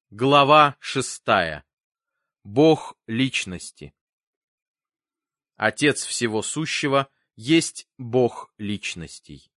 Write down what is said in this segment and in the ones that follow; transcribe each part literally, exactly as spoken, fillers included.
Глава шестая. Бог личности. Отец всего сущего есть Бог личностей.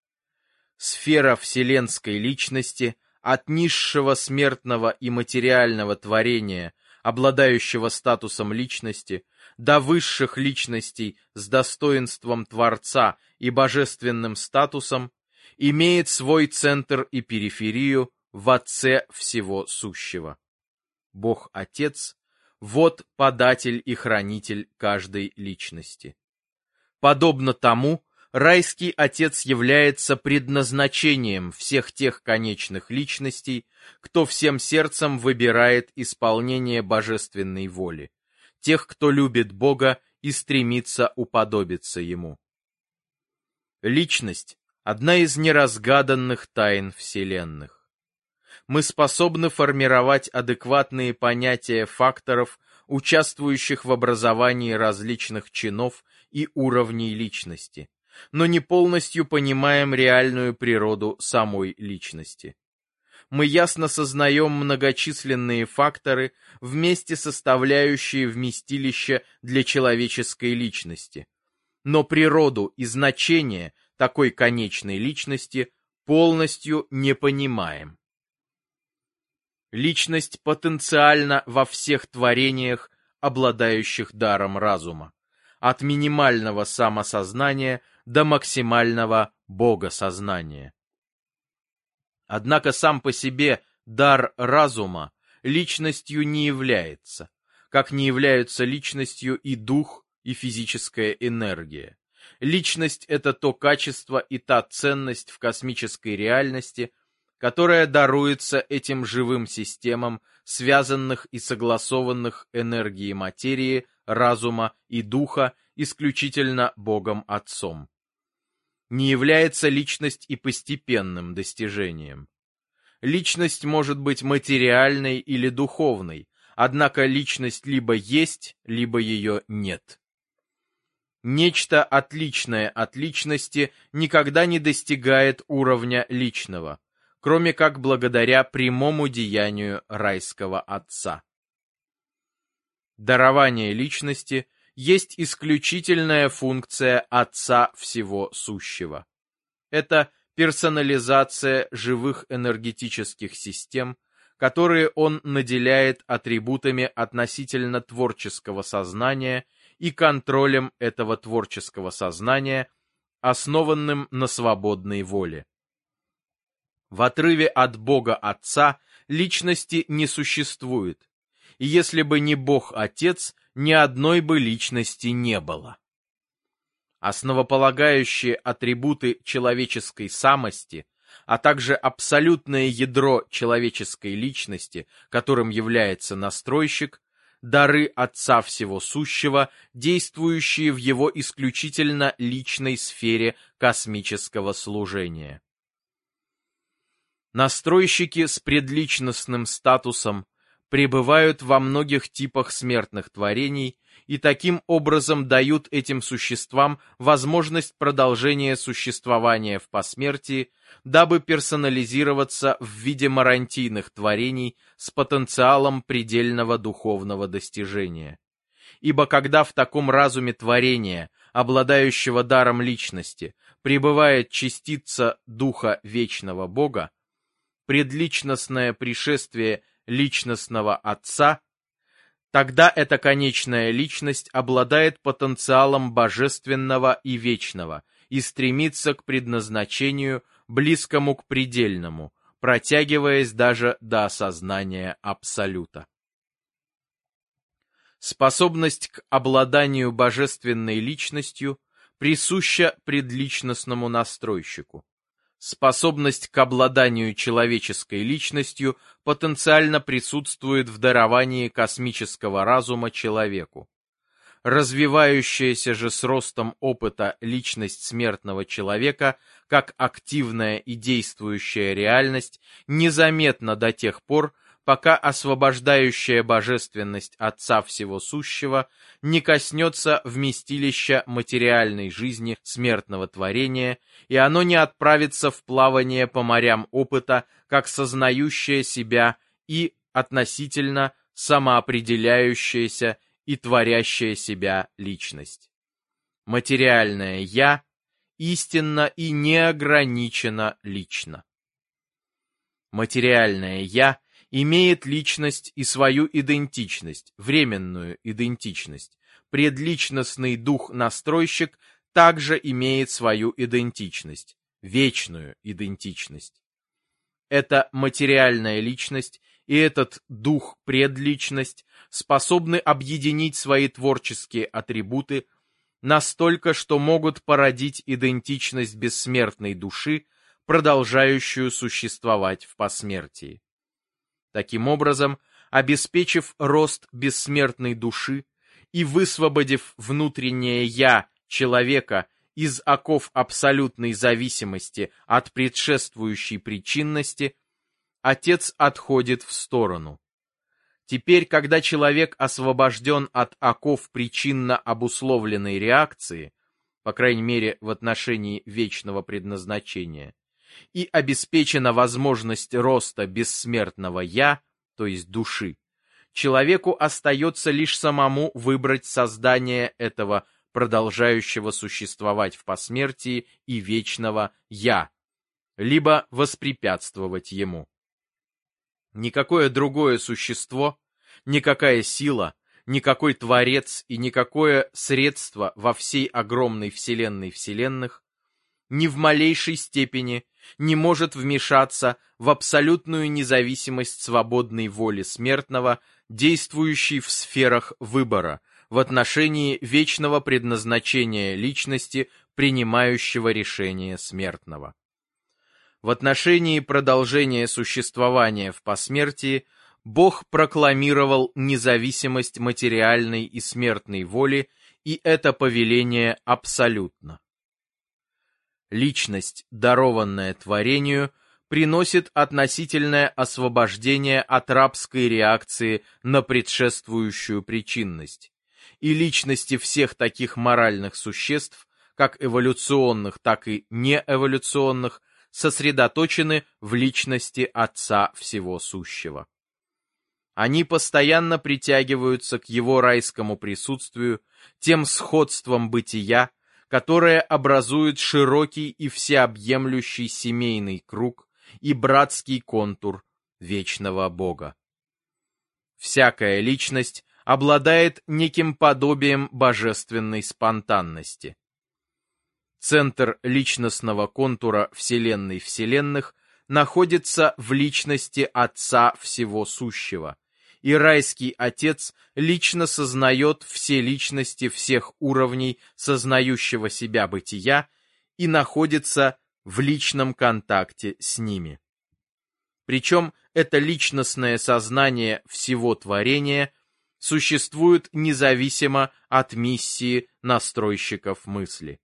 Сфера вселенской личности от низшего смертного и материального творения, обладающего статусом личности, до высших личностей с достоинством Творца и божественным статусом, имеет свой центр и периферию в Отце всего сущего. Бог-Отец — вот податель и хранитель каждой личности. Подобно тому, райский Отец является предназначением всех тех конечных личностей, кто всем сердцем выбирает исполнение божественной воли, тех, кто любит Бога и стремится уподобиться Ему. Личность — одна из неразгаданных тайн вселенных. Мы способны формировать адекватные понятия факторов, участвующих в образовании различных чинов и уровней личности, но не полностью понимаем реальную природу самой личности. Мы ясно сознаем многочисленные факторы, вместе составляющие вместилище для человеческой личности, но природу и значение такой конечной личности полностью не понимаем. Личность потенциальна во всех творениях, обладающих даром разума, от минимального самосознания до максимального богосознания. Однако сам по себе дар разума личностью не является, как не являются личностью и дух, и физическая энергия. Личность — это то качество и та ценность в космической реальности, которая даруется этим живым системам, связанных и согласованных энергии материи, разума и духа исключительно Богом Отцом. Не является личность и постепенным достижением. Личность может быть материальной или духовной, однако личность либо есть, либо ее нет. Нечто отличное от личности никогда не достигает уровня личного, кроме как благодаря прямому деянию райского Отца. Дарование личности есть исключительная функция Отца всего сущего. Это персонализация живых энергетических систем, которые Он наделяет атрибутами относительно творческого сознания и контролем этого творческого сознания, основанным на свободной воле. В отрыве от Бога Отца личности не существует, и если бы не Бог-Отец, ни одной бы личности не было. Основополагающие атрибуты человеческой самости, а также абсолютное ядро человеческой личности, которым является настройщик, дары Отца всего сущего, действующие в его исключительно личной сфере космического служения. Настройщики с предличностным статусом пребывают во многих типах смертных творений и таким образом дают этим существам возможность продолжения существования в посмертии, дабы персонализироваться в виде марантийных творений с потенциалом предельного духовного достижения. Ибо когда в таком разуме творения, обладающего даром личности, пребывает частица Духа Вечного Бога, предличностное пришествие личностного Отца, тогда эта конечная личность обладает потенциалом божественного и вечного и стремится к предназначению, близкому к предельному, протягиваясь даже до осознания Абсолюта. Способность к обладанию божественной личностью присуща предличностному настройщику. Способность к обладанию человеческой личностью потенциально присутствует в даровании космического разума человеку. Развивающаяся же с ростом опыта личность смертного человека, как активная и действующая реальность, незаметна до тех пор, пока освобождающая божественность Отца всего сущего не коснется вместилища материальной жизни смертного творения, и оно не отправится в плавание по морям опыта, как сознающее себя и относительно самоопределяющаяся и творящая себя личность. Материальное «я» истинно и неограниченно лично. Материальное «я» имеет личность и свою идентичность, временную идентичность. Предличностный дух-настройщик также имеет свою идентичность, вечную идентичность. Эта материальная личность и этот дух-предличность способны объединить свои творческие атрибуты настолько, что могут породить идентичность бессмертной души, продолжающую существовать в посмертии. Таким образом, обеспечив рост бессмертной души и высвободив внутреннее «я» человека из оков абсолютной зависимости от предшествующей причинности, Отец отходит в сторону. Теперь, когда человек освобожден от оков причинно обусловленной реакции, по крайней мере в отношении вечного предназначения, и обеспечена возможность роста бессмертного «я», то есть души, человеку остается лишь самому выбрать создание этого продолжающего существовать в посмертии и вечного «я», либо воспрепятствовать ему. Никакое другое существо, никакая сила, никакой творец и никакое средство во всей огромной вселенной вселенных ни в малейшей степени не может вмешаться в абсолютную независимость свободной воли смертного, действующей в сферах выбора, в отношении вечного предназначения личности, принимающего решение смертного. В отношении продолжения существования в посмертии Бог прокламировал независимость материальной и смертной воли, и это повеление абсолютно. Личность, дарованная творению, приносит относительное освобождение от рабской реакции на предшествующую причинность, и личности всех таких моральных существ, как эволюционных, так и неэволюционных, сосредоточены в личности Отца Всего Сущего. Они постоянно притягиваются к Его райскому присутствию тем сходством бытия, которое образует широкий и всеобъемлющий семейный круг и братский контур вечного Бога. Всякая личность обладает неким подобием божественной спонтанности. Центр личностного контура Вселенной Вселенных находится в личности Отца Всего Сущего, и райский Отец лично сознает все личности всех уровней сознающего себя бытия и находится в личном контакте с ними. Причем это личностное сознание всего творения существует независимо от миссии настройщиков мысли.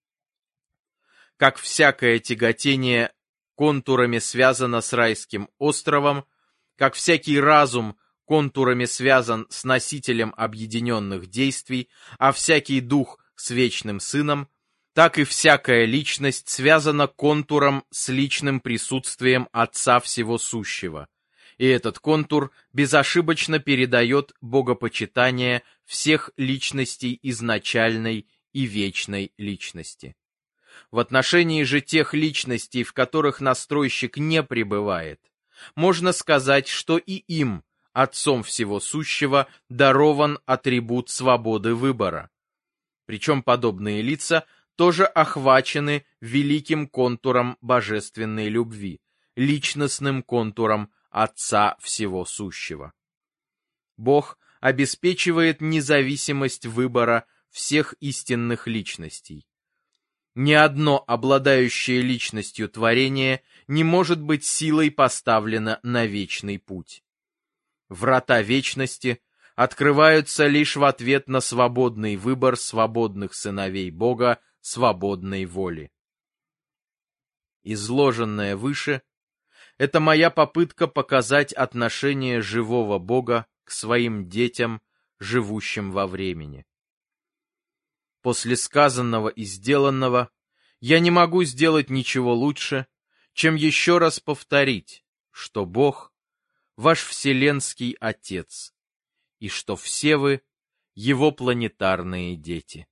Как всякое тяготение контурами связано с райским островом, как всякий разум контурами связан с носителем объединенных действий, а всякий дух с вечным сыном, так и всякая личность связана контуром с личным присутствием Отца Всего Сущего, и этот контур безошибочно передает богопочитание всех личностей изначальной и вечной личности. В отношении же тех личностей, в которых настройщик не пребывает, можно сказать, что и им, Отцом Всего Сущего, дарован атрибут свободы выбора. Причем подобные лица тоже охвачены великим контуром божественной любви, личностным контуром Отца Всего Сущего. Бог обеспечивает независимость выбора всех истинных личностей. Ни одно обладающее личностью творение не может быть силой поставлено на вечный путь. Врата вечности открываются лишь в ответ на свободный выбор свободных сыновей Бога свободной воли. Изложенное выше — это моя попытка показать отношение живого Бога к своим детям, живущим во времени. После сказанного и сделанного я не могу сделать ничего лучше, чем еще раз повторить, что Бог ваш вселенский Отец, и что все вы Его планетарные дети.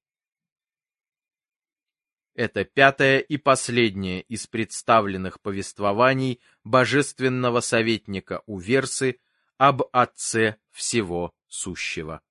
Это пятое и последнее из представленных повествований божественного советника Уверсы об Отце всего сущего.